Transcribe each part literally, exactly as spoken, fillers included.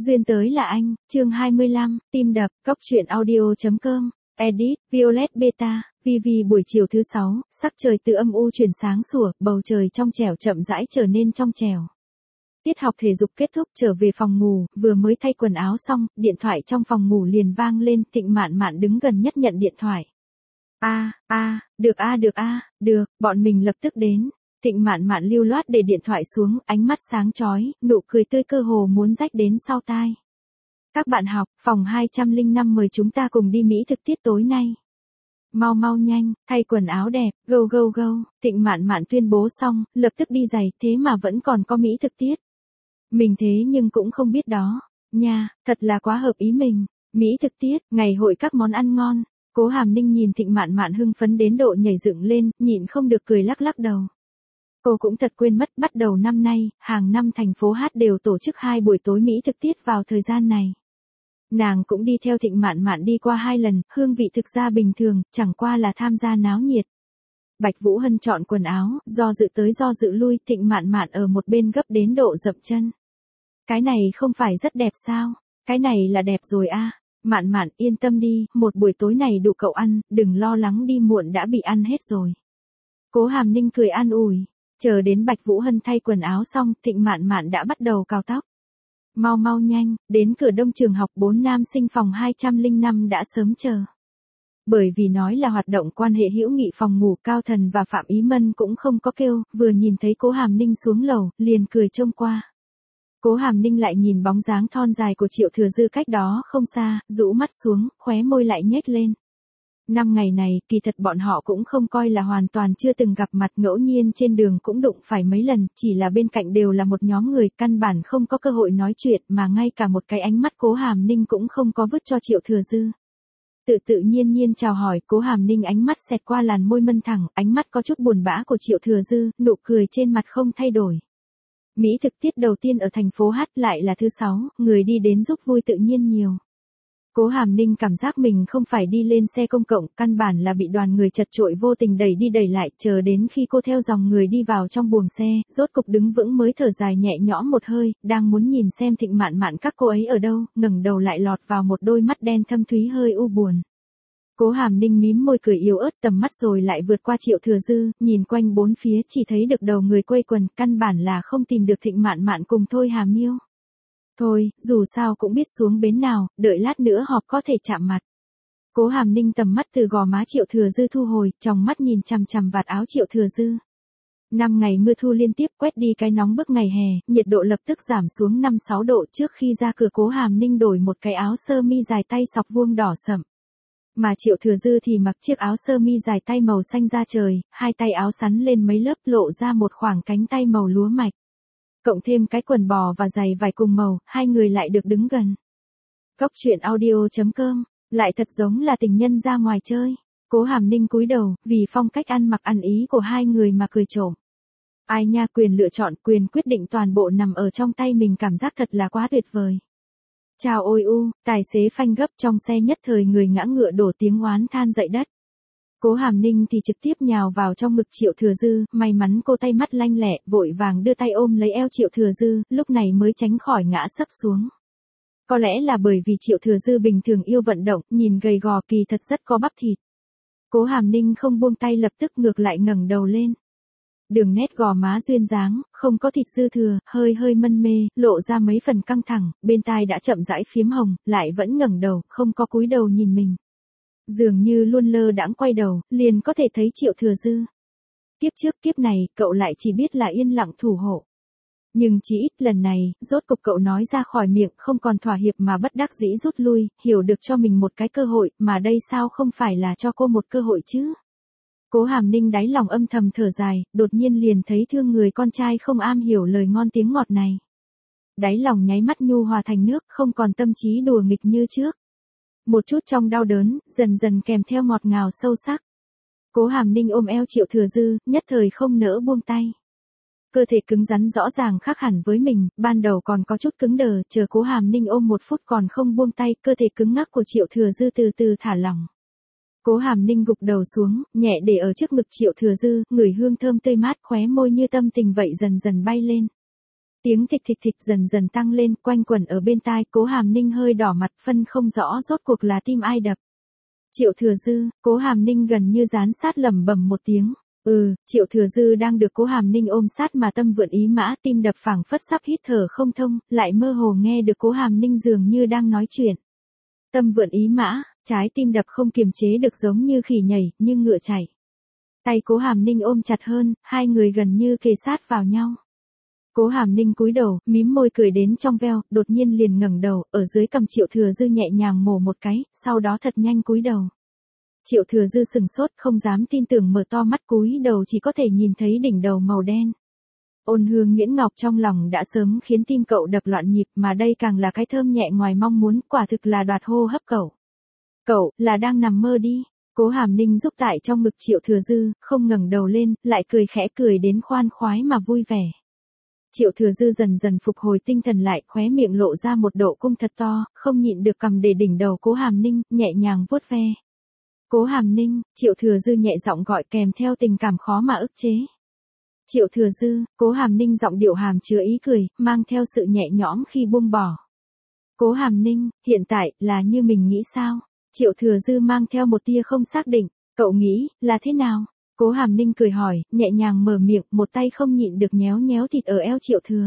Duyên tới là anh, chương hai mươi lăm, tim đập, cóc truyện audio.com, edit, Violet Beta, Vivi buổi chiều thứ sáu, sắc trời từ âm u chuyển sáng sủa, bầu trời trong trẻo chậm rãi trở nên trong trẻo. Tiết học thể dục kết thúc trở về phòng ngủ, vừa mới thay quần áo xong, điện thoại trong phòng ngủ liền vang lên, Thịnh Mạn Mạn đứng gần nhất nhận điện thoại. A, a, được a được a, được, bọn mình lập tức đến. Thịnh Mạn Mạn lưu loát để điện thoại xuống, ánh mắt sáng chói, nụ cười tươi cơ hồ muốn rách đến sau tai. Các bạn học, phòng hai trăm lẻ năm mời chúng ta cùng đi Mỹ thực tiết tối nay. Mau mau nhanh, thay quần áo đẹp, go go go, Thịnh Mạn Mạn tuyên bố xong, lập tức đi giày, thế mà vẫn còn có Mỹ thực tiết. Mình thế nhưng cũng không biết đó, nha, thật là quá hợp ý mình. Mỹ thực tiết, ngày hội các món ăn ngon. Cố Hàm Ninh nhìn Thịnh Mạn Mạn hưng phấn đến độ nhảy dựng lên, nhịn không được cười lắc lắc đầu. Cô cũng thật quên mất, bắt đầu năm nay, hàng năm thành phố Hát đều tổ chức hai buổi tối Mỹ thực tiết vào thời gian này. Nàng cũng đi theo Thịnh Mạn Mạn đi qua hai lần, hương vị thực ra bình thường, chẳng qua là tham gia náo nhiệt. Bạch Vũ Hân chọn quần áo, do dự tới do dự lui, Thịnh Mạn Mạn ở một bên gấp đến độ dậm chân. Cái này không phải rất đẹp sao? Cái này là đẹp rồi a. À. Mạn Mạn yên tâm đi, một buổi tối này đủ cậu ăn, đừng lo lắng đi muộn đã bị ăn hết rồi. Cố Hàm Ninh cười an ủi. Chờ đến Bạch Vũ Hân thay quần áo xong, Thịnh Mạn Mạn đã bắt đầu cào tóc. Mau mau nhanh, đến cửa đông trường học bốn nam sinh phòng hai trăm lẻ năm đã sớm chờ. Bởi vì nói là hoạt động quan hệ hữu nghị phòng ngủ, Cao Thần và Phạm Ý Mân cũng không có kêu, vừa nhìn thấy Cố Hàm Ninh xuống lầu, liền cười trông qua. Cố Hàm Ninh lại nhìn bóng dáng thon dài của Triệu Thừa Dư cách đó không xa, rũ mắt xuống, khóe môi lại nhếch lên. Năm ngày này, kỳ thật bọn họ cũng không coi là hoàn toàn chưa từng gặp mặt, ngẫu nhiên trên đường cũng đụng phải mấy lần, chỉ là bên cạnh đều là một nhóm người, căn bản không có cơ hội nói chuyện, mà ngay cả một cái ánh mắt Cố Hàm Ninh cũng không có vứt cho Triệu Thừa Dư. Tự tự nhiên nhiên chào hỏi, Cố Hàm Ninh ánh mắt xẹt qua làn môi mân thẳng, ánh mắt có chút buồn bã của Triệu Thừa Dư, nụ cười trên mặt không thay đổi. Mỹ thực tiết đầu tiên ở thành phố Hát lại là thứ sáu, người đi đến giúp vui tự nhiên nhiều. Cố Hàm Ninh cảm giác mình không phải đi lên xe công cộng, căn bản là bị đoàn người chật chội vô tình đẩy đi đẩy lại, chờ đến khi cô theo dòng người đi vào trong buồng xe, rốt cục đứng vững mới thở dài nhẹ nhõm một hơi, đang muốn nhìn xem Thịnh Mạn Mạn các cô ấy ở đâu, ngẩng đầu lại lọt vào một đôi mắt đen thâm thúy hơi u buồn. Cố Hàm Ninh mím môi cười yếu ớt, tầm mắt rồi lại vượt qua Triệu Thừa Dư, nhìn quanh bốn phía chỉ thấy được đầu người quây quần, căn bản là không tìm được Thịnh Mạn Mạn cùng Thôi Hà Miêu. Thôi, dù sao cũng biết xuống bến nào, đợi lát nữa họp có thể chạm mặt. Cố Hàm Ninh tầm mắt từ gò má Triệu Thừa Dư thu hồi, tròng mắt nhìn chằm chằm vạt áo Triệu Thừa Dư. Năm ngày mưa thu liên tiếp quét đi cái nóng bức ngày hè, nhiệt độ lập tức giảm xuống năm sáu độ, trước khi ra cửa Cố Hàm Ninh đổi một cái áo sơ mi dài tay sọc vuông đỏ sẫm. Mà Triệu Thừa Dư thì mặc chiếc áo sơ mi dài tay màu xanh da trời, hai tay áo sắn lên mấy lớp lộ ra một khoảng cánh tay màu lúa mạch. Cộng thêm cái quần bò và giày vải cùng màu, hai người lại được đứng gần. Cóc truyện audio.com, lại thật giống là tình nhân ra ngoài chơi. Cố Hàm Ninh cúi đầu, vì phong cách ăn mặc ăn ý của hai người mà cười trộm. Ai nha, quyền lựa chọn, quyền quyết định toàn bộ nằm ở trong tay mình, cảm giác thật là quá tuyệt vời. Chào ôi u, tài xế phanh gấp trong xe nhất thời người ngã ngựa đổ tiếng oán than dậy đất. Cố Hàm Ninh thì trực tiếp nhào vào trong ngực Triệu Thừa Dư, may mắn cô tay mắt lanh lẹ, vội vàng đưa tay ôm lấy eo Triệu Thừa Dư, lúc này mới tránh khỏi ngã sấp xuống. Có lẽ là bởi vì Triệu Thừa Dư bình thường yêu vận động, nhìn gầy gò kỳ thật rất có bắp thịt. Cố Hàm Ninh không buông tay, lập tức ngược lại ngẩng đầu lên. Đường nét gò má duyên dáng, không có thịt dư thừa, hơi hơi mân mê, lộ ra mấy phần căng thẳng, bên tai đã chậm rãi phiếm hồng, lại vẫn ngẩng đầu, không có cúi đầu nhìn mình. Dường như luôn lơ đãng quay đầu, liền có thể thấy Triệu Thừa Dư. Kiếp trước kiếp này, cậu lại chỉ biết là yên lặng thủ hộ. Nhưng chỉ ít lần này, rốt cục cậu nói ra khỏi miệng, không còn thỏa hiệp mà bất đắc dĩ rút lui, hiểu được cho mình một cái cơ hội, mà đây sao không phải là cho cô một cơ hội chứ. Cố Hàm Ninh đáy lòng âm thầm thở dài, đột nhiên liền thấy thương người con trai không am hiểu lời ngon tiếng ngọt này. Đáy lòng nháy mắt nhu hòa thành nước, không còn tâm trí đùa nghịch như trước. Một chút trong đau đớn, dần dần kèm theo ngọt ngào sâu sắc. Cố Hàm Ninh ôm eo Triệu Thừa Dư, nhất thời không nỡ buông tay. Cơ thể cứng rắn rõ ràng khác hẳn với mình, ban đầu còn có chút cứng đờ, chờ Cố Hàm Ninh ôm một phút còn không buông tay, cơ thể cứng ngắc của Triệu Thừa Dư từ từ thả lỏng. Cố Hàm Ninh gục đầu xuống, nhẹ để ở trước ngực Triệu Thừa Dư, ngửi hương thơm tươi mát, khóe môi như tâm tình vậy dần dần bay lên. Tiếng thịch thịch thịch dần dần tăng lên, quanh quẩn ở bên tai, Cố Hàm Ninh hơi đỏ mặt, phân không rõ rốt cuộc là tim ai đập. Triệu Thừa Dư, Cố Hàm Ninh gần như dán sát lẩm bẩm một tiếng. Ừ, Triệu Thừa Dư đang được Cố Hàm Ninh ôm sát mà tâm vượn ý mã, tim đập phảng phất sắp hít thở không thông, lại mơ hồ nghe được Cố Hàm Ninh dường như đang nói chuyện. Tâm vượn ý mã, trái tim đập không kiềm chế được giống như khỉ nhảy, như ngựa chạy. Tay Cố Hàm Ninh ôm chặt hơn, hai người gần như kề sát vào nhau. Cố Hàm Ninh cúi đầu, mím môi cười đến trong veo, đột nhiên liền ngẩng đầu, ở dưới cầm Triệu Thừa Dư nhẹ nhàng mổ một cái, sau đó thật nhanh cúi đầu. Triệu Thừa Dư sừng sốt, không dám tin tưởng mở to mắt, cúi đầu chỉ có thể nhìn thấy đỉnh đầu màu đen. Ôn hương nhuyễn ngọc trong lòng đã sớm khiến tim cậu đập loạn nhịp, mà đây càng là cái thơm nhẹ ngoài mong muốn, quả thực là đoạt hô hấp cậu. Cậu, là đang nằm mơ đi. Cố Hàm Ninh giúp tại trong ngực Triệu Thừa Dư, không ngẩng đầu lên, lại cười khẽ cười đến khoan khoái mà vui vẻ. Triệu Thừa Dư dần dần phục hồi tinh thần lại, khóe miệng lộ ra một độ cung thật to, không nhịn được cầm để đỉnh đầu Cố Hàm Ninh, nhẹ nhàng vuốt ve. Cố Hàm Ninh, Triệu Thừa Dư nhẹ giọng gọi kèm theo tình cảm khó mà ức chế. Triệu Thừa Dư, Cố Hàm Ninh giọng điệu hàm chứa ý cười, mang theo sự nhẹ nhõm khi buông bỏ. Cố Hàm Ninh, hiện tại, là như mình nghĩ sao? Triệu Thừa Dư mang theo một tia không xác định, cậu nghĩ, là thế nào? Cố Hàm Ninh cười hỏi, nhẹ nhàng mở miệng, một tay không nhịn được nhéo nhéo thịt ở eo Triệu Thừa.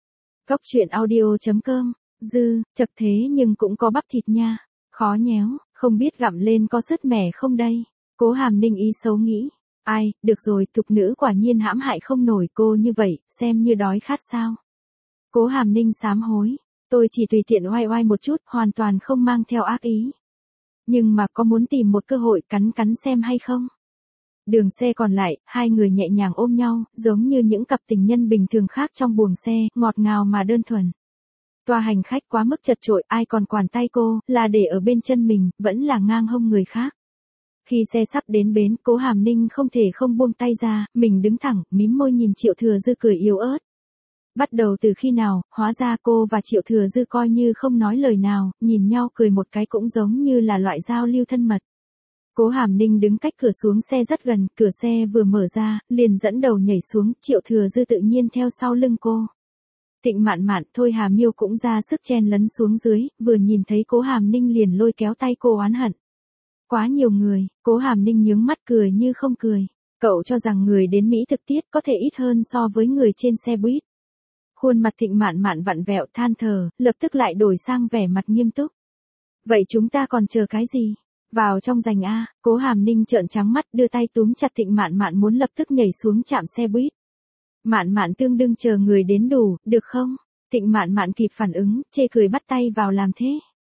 Cóc truyện audio chấm com, Dư, chật thế nhưng cũng có bắp thịt nha, khó nhéo, không biết gặm lên có sứt mẻ không đây? Cố Hàm Ninh ý xấu nghĩ, ai, được rồi, thục nữ quả nhiên hãm hại không nổi cô như vậy, xem như đói khát sao? Cố Hàm Ninh sám hối, tôi chỉ tùy tiện oai oai một chút, hoàn toàn không mang theo ác ý. Nhưng mà có muốn tìm một cơ hội cắn cắn xem hay không? Đường xe còn lại, hai người nhẹ nhàng ôm nhau, giống như những cặp tình nhân bình thường khác trong buồng xe, ngọt ngào mà đơn thuần. Toa hành khách quá mức chật chội, ai còn quản tay cô, là để ở bên chân mình, vẫn là ngang hông người khác. Khi xe sắp đến bến, Cố Hàm Ninh không thể không buông tay ra, mình đứng thẳng, mím môi nhìn Triệu Thừa Dư cười yếu ớt. Bắt đầu từ khi nào, hóa ra cô và Triệu Thừa Dư coi như không nói lời nào, nhìn nhau cười một cái cũng giống như là loại giao lưu thân mật. Cố Hàm Ninh đứng cách cửa xuống xe rất gần, cửa xe vừa mở ra, liền dẫn đầu nhảy xuống, Triệu Thừa Dư tự nhiên theo sau lưng cô. Tịnh Mạn Mạn, Thôi Hà Miêu cũng ra sức chen lấn xuống dưới, vừa nhìn thấy Cố Hàm Ninh liền lôi kéo tay cô oán hận. Quá nhiều người, Cố Hàm Ninh nhướng mắt cười như không cười. Cậu cho rằng người đến Mỹ thực tiết có thể ít hơn so với người trên xe buýt. Khuôn mặt Tịnh Mạn Mạn vặn vẹo than thở, lập tức lại đổi sang vẻ mặt nghiêm túc. Vậy chúng ta còn chờ cái gì? Vào trong giành A, Cố Hàm Ninh trợn trắng mắt đưa tay túm chặt Tịnh Mạn Mạn muốn lập tức nhảy xuống trạm xe buýt. Mạn Mạn tương đương chờ người đến đủ, được không? Tịnh Mạn Mạn kịp phản ứng, chê cười bắt tay vào làm thế.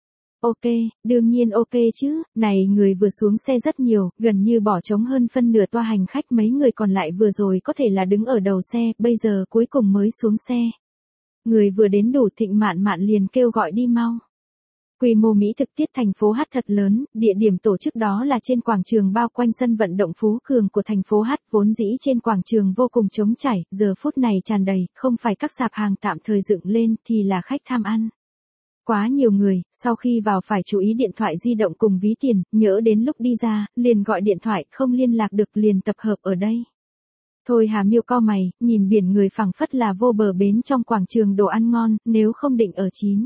Ok, đương nhiên ok chứ, này người vừa xuống xe rất nhiều, gần như bỏ trống hơn phân nửa toa hành khách, mấy người còn lại vừa rồi có thể là đứng ở đầu xe, bây giờ cuối cùng mới xuống xe. Người vừa đến đủ, Tịnh Mạn Mạn liền kêu gọi đi mau. Quy mô Mỹ thực tiết thành phố H thật lớn, địa điểm tổ chức đó là trên quảng trường bao quanh sân vận động Phú Cường của thành phố H, vốn dĩ trên quảng trường vô cùng trống trải, giờ phút này tràn đầy, không phải các sạp hàng tạm thời dựng lên thì là khách tham ăn. Quá nhiều người, sau khi vào phải chú ý điện thoại di động cùng ví tiền, nhỡ đến lúc đi ra, liền gọi điện thoại, không liên lạc được liền tập hợp ở đây. Thôi Hà Miêu cau mày, nhìn biển người phẳng phất là vô bờ bến trong quảng trường đồ ăn ngon, nếu không định ở chín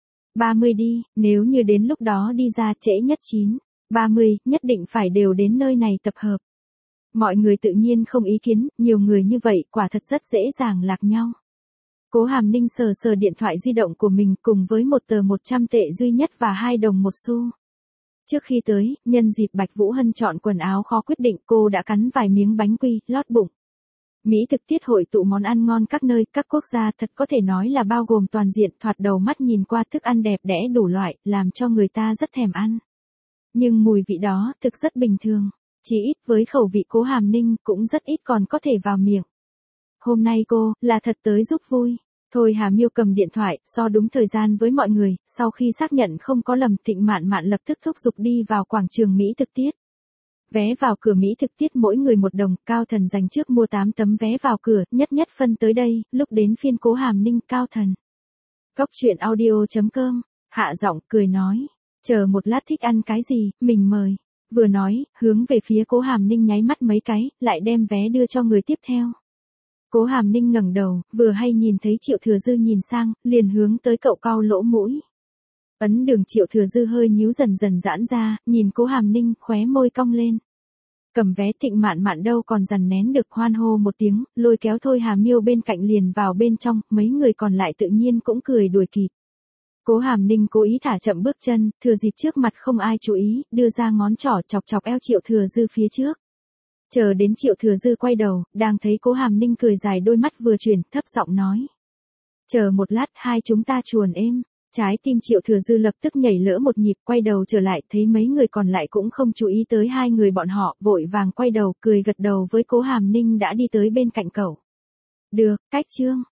ba mươi đi, nếu như đến lúc đó đi ra trễ nhất chín ba mươi, nhất định phải đều đến nơi này tập hợp. Mọi người tự nhiên không ý kiến, nhiều người như vậy quả thật rất dễ dàng lạc nhau. Cố Hàm Ninh sờ sờ điện thoại di động của mình cùng với một tờ một trăm tệ duy nhất và hai đồng một xu. Trước khi tới, nhân dịp Bạch Vũ Hân chọn quần áo khó quyết định, cô đã cắn vài miếng bánh quy, lót bụng. Mỹ thực tiết hội tụ món ăn ngon các nơi, các quốc gia, thật có thể nói là bao gồm toàn diện, thoạt đầu mắt nhìn qua thức ăn đẹp đẽ đủ loại, làm cho người ta rất thèm ăn. Nhưng mùi vị đó, thực rất bình thường. Chỉ ít với khẩu vị Cố Hàm Ninh, cũng rất ít còn có thể vào miệng. Hôm nay cô, là thật tới giúp vui. Thôi Hà Miêu cầm điện thoại, so đúng thời gian với mọi người, sau khi xác nhận không có lầm, Tịnh Mạn Mạn lập tức thúc giục đi vào quảng trường Mỹ thực tiết. Vé vào cửa Mỹ thực tiết mỗi người một đồng, Cao Thần dành trước mua tám tấm vé vào cửa, nhất nhất phân tới đây, lúc đến phiên Cố Hàm Ninh, Cao Thần. Cóc truyện audio chấm com, hạ giọng, cười nói, chờ một lát thích ăn cái gì, mình mời. Vừa nói, hướng về phía Cố Hàm Ninh nháy mắt mấy cái, lại đem vé đưa cho người tiếp theo. Cố Hàm Ninh ngẩng đầu, vừa hay nhìn thấy Triệu Thừa Dư nhìn sang, liền hướng tới cậu cau lỗ mũi. Ấn đường Triệu Thừa Dư hơi nhíu dần dần giãn ra, nhìn Cố Hàm Ninh, khóe môi cong lên. Cầm vé Thịnh Mạn Mạn đâu còn dằn nén được hoan hô một tiếng, lôi kéo Thôi Hà Miêu bên cạnh liền vào bên trong, mấy người còn lại tự nhiên cũng cười đuổi kịp. Cố Hàm Ninh cố ý thả chậm bước chân, thừa dịp trước mặt không ai chú ý, đưa ra ngón trỏ chọc chọc eo Triệu Thừa Dư phía trước. Chờ đến Triệu Thừa Dư quay đầu, đang thấy Cố Hàm Ninh cười dài đôi mắt vừa chuyển, thấp giọng nói. Chờ một lát hai chúng ta chuồn êm. Trái tim Triệu Thừa Dư lập tức nhảy lỡ một nhịp, quay đầu trở lại, thấy mấy người còn lại cũng không chú ý tới hai người bọn họ, vội vàng quay đầu, cười gật đầu với Cố Hàm Ninh đã đi tới bên cạnh cậu. Được, cách chương.